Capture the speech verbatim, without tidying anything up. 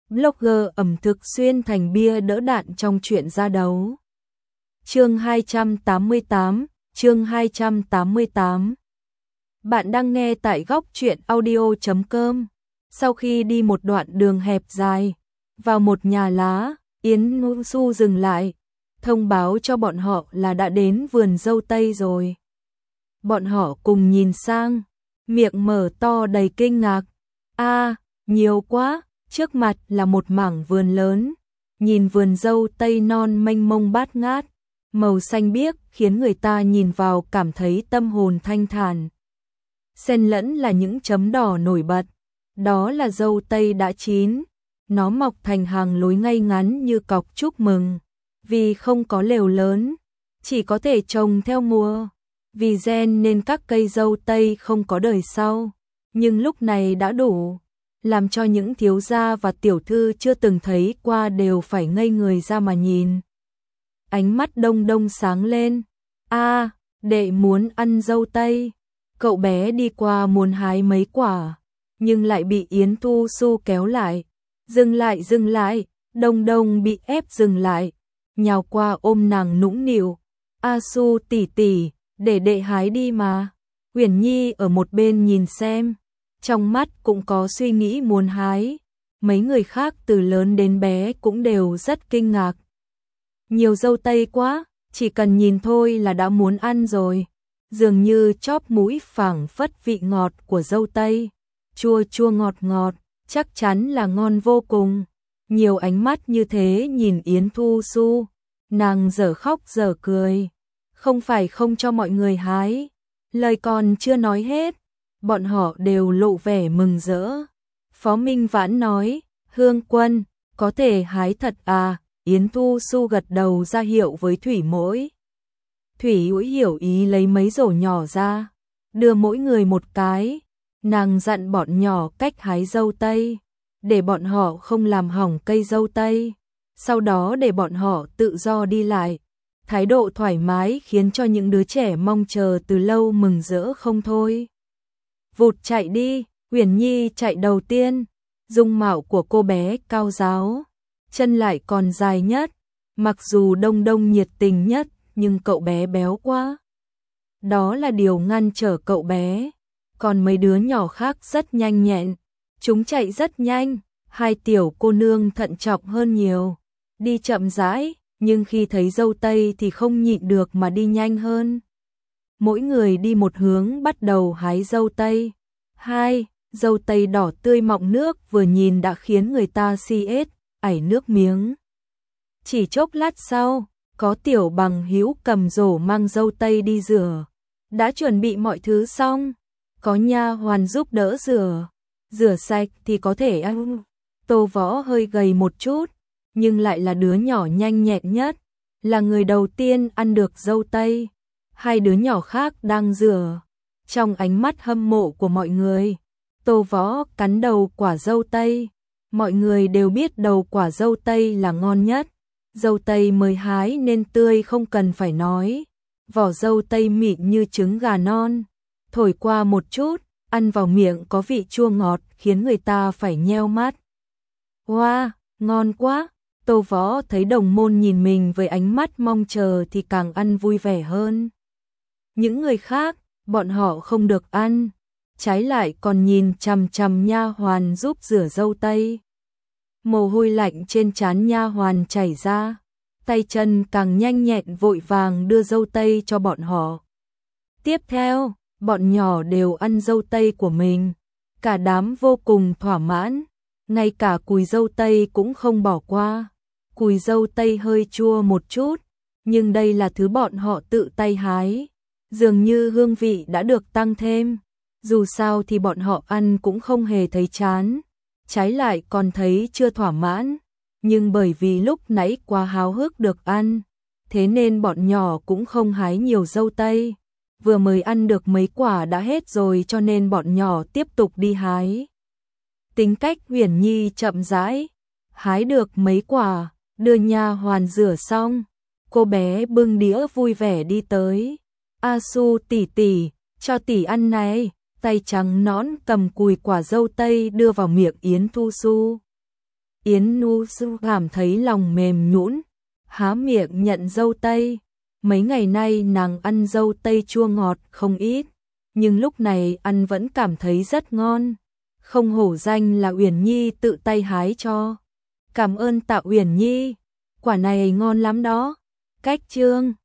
blogger ẩm thực xuyên thành bia đỡ đạn trong chuyện ra đấu. Chương hai trăm tám mươi tám, chương hai trăm tám mươi tám. Bạn đang nghe tại góc truyện audio chấm com. Sau khi đi một đoạn đường hẹp dài, vào một nhà lá, Yến Su dừng lại, thông báo cho bọn họ là đã đến vườn dâu tây rồi. Bọn họ cùng nhìn sang, miệng mở to đầy kinh ngạc. A, nhiều quá, trước mặt là một mảng vườn lớn, nhìn vườn dâu tây non mênh mông bát ngát, màu xanh biếc khiến người ta nhìn vào cảm thấy tâm hồn thanh thản. Xen lẫn là những chấm đỏ nổi bật, đó là dâu tây đã chín, nó mọc thành hàng lối ngay ngắn như cọc chúc mừng, vì không có lều lớn, chỉ có thể trồng theo mùa. Vì gen nên các cây dâu tây không có đời sau, nhưng lúc này đã đủ, làm cho những thiếu gia và tiểu thư chưa từng thấy qua đều phải ngây người ra mà nhìn. Ánh mắt Đông Đông sáng lên. A, đệ muốn ăn dâu tây. Cậu bé đi qua muốn hái mấy quả, nhưng lại bị Yến Thu Su kéo lại. Dừng lại, dừng lại, Đông Đông bị ép dừng lại, nhào qua ôm nàng nũng nịu. A Su tỷ tỷ, để đệ hái đi mà. Uyển Nhi ở một bên nhìn xem, trong mắt cũng có suy nghĩ muốn hái. Mấy người khác từ lớn đến bé cũng đều rất kinh ngạc. Nhiều dâu tây quá, chỉ cần nhìn thôi là đã muốn ăn rồi. Dường như chóp mũi phảng phất vị ngọt của dâu tây, chua chua ngọt ngọt, chắc chắn là ngon vô cùng. Nhiều ánh mắt như thế nhìn Yến Thu Su, nàng dở khóc dở cười. Không phải không cho mọi người hái, lời còn chưa nói hết, bọn họ đều lộ vẻ mừng rỡ. Phó Minh Vãn nói, Hương Quân, có thể hái thật à? Yến Thu Su gật đầu ra hiệu với Thủy Mỗi. Thủy Mỗi hiểu ý lấy mấy rổ nhỏ ra, đưa mỗi người một cái, nàng dặn bọn nhỏ cách hái dâu tây, để bọn họ không làm hỏng cây dâu tây, sau đó để bọn họ tự do đi lại. Thái độ thoải mái khiến cho những đứa trẻ mong chờ từ lâu mừng rỡ không thôi. Vụt chạy đi, Uyển Nhi chạy đầu tiên, dung mạo của cô bé cao ráo, chân lại còn dài nhất, mặc dù Đông Đông nhiệt tình nhất, nhưng cậu bé béo quá. Đó là điều ngăn trở cậu bé, còn mấy đứa nhỏ khác rất nhanh nhẹn, chúng chạy rất nhanh, hai tiểu cô nương thận trọng hơn nhiều, đi chậm rãi. Nhưng khi thấy dâu tây thì không nhịn được mà đi nhanh hơn. Mỗi người đi một hướng bắt đầu hái dâu tây. Hai, dâu tây đỏ tươi mọng nước vừa nhìn đã khiến người ta si ết, ảy nước miếng. Chỉ chốc lát sau, có tiểu bằng hữu cầm rổ mang dâu tây đi rửa. Đã chuẩn bị mọi thứ xong, có nha hoàn giúp đỡ rửa. Rửa sạch thì có thể ăn. Tô Võ hơi gầy một chút, nhưng lại là đứa nhỏ nhanh nhẹn nhất, là người đầu tiên ăn được dâu tây. Hai đứa nhỏ khác đang rửa. Trong ánh mắt hâm mộ của mọi người, Tô Võ cắn đầu quả dâu tây. Mọi người đều biết đầu quả dâu tây là ngon nhất. Dâu tây mới hái nên tươi không cần phải nói. Vỏ dâu tây mịn như trứng gà non, thổi qua một chút, ăn vào miệng có vị chua ngọt khiến người ta phải nheo mắt. Wow, ngon quá! Tô Võ thấy đồng môn nhìn mình với ánh mắt mong chờ thì càng ăn vui vẻ hơn. Những người khác, bọn họ không được ăn, trái lại còn nhìn chằm chằm nha hoàn giúp rửa dâu tây. Mồ hôi lạnh trên trán nha hoàn chảy ra, tay chân càng nhanh nhẹn vội vàng đưa dâu tây cho bọn họ. Tiếp theo, bọn nhỏ đều ăn dâu tây của mình, cả đám vô cùng thỏa mãn, ngay cả cùi dâu tây cũng không bỏ qua. Cùi dâu tây hơi chua một chút, nhưng đây là thứ bọn họ tự tay hái, dường như hương vị đã được tăng thêm. Dù sao thì bọn họ ăn cũng không hề thấy chán, trái lại còn thấy chưa thỏa mãn, nhưng bởi vì lúc nãy quá háo hức được ăn, thế nên bọn nhỏ cũng không hái nhiều dâu tây. Vừa mới ăn được mấy quả đã hết rồi cho nên bọn nhỏ tiếp tục đi hái. Tính cách Uyển Nhi chậm rãi, hái được mấy quả, đưa nha hoàn rửa xong, cô bé bưng đĩa vui vẻ đi tới. A Su tỷ tỷ, cho tỷ ăn này. Tay trắng nõn cầm cùi quả dâu tây đưa vào miệng Yến Thu Su. Yến Nu Sư cảm thấy lòng mềm nhũn, há miệng nhận dâu tây. Mấy ngày nay nàng ăn dâu tây chua ngọt không ít, nhưng lúc này ăn vẫn cảm thấy rất ngon. Không hổ danh là Uyển Nhi tự tay hái cho. Cảm ơn Tạ Uyển Nhi, quả này ngon lắm đó. Cách chương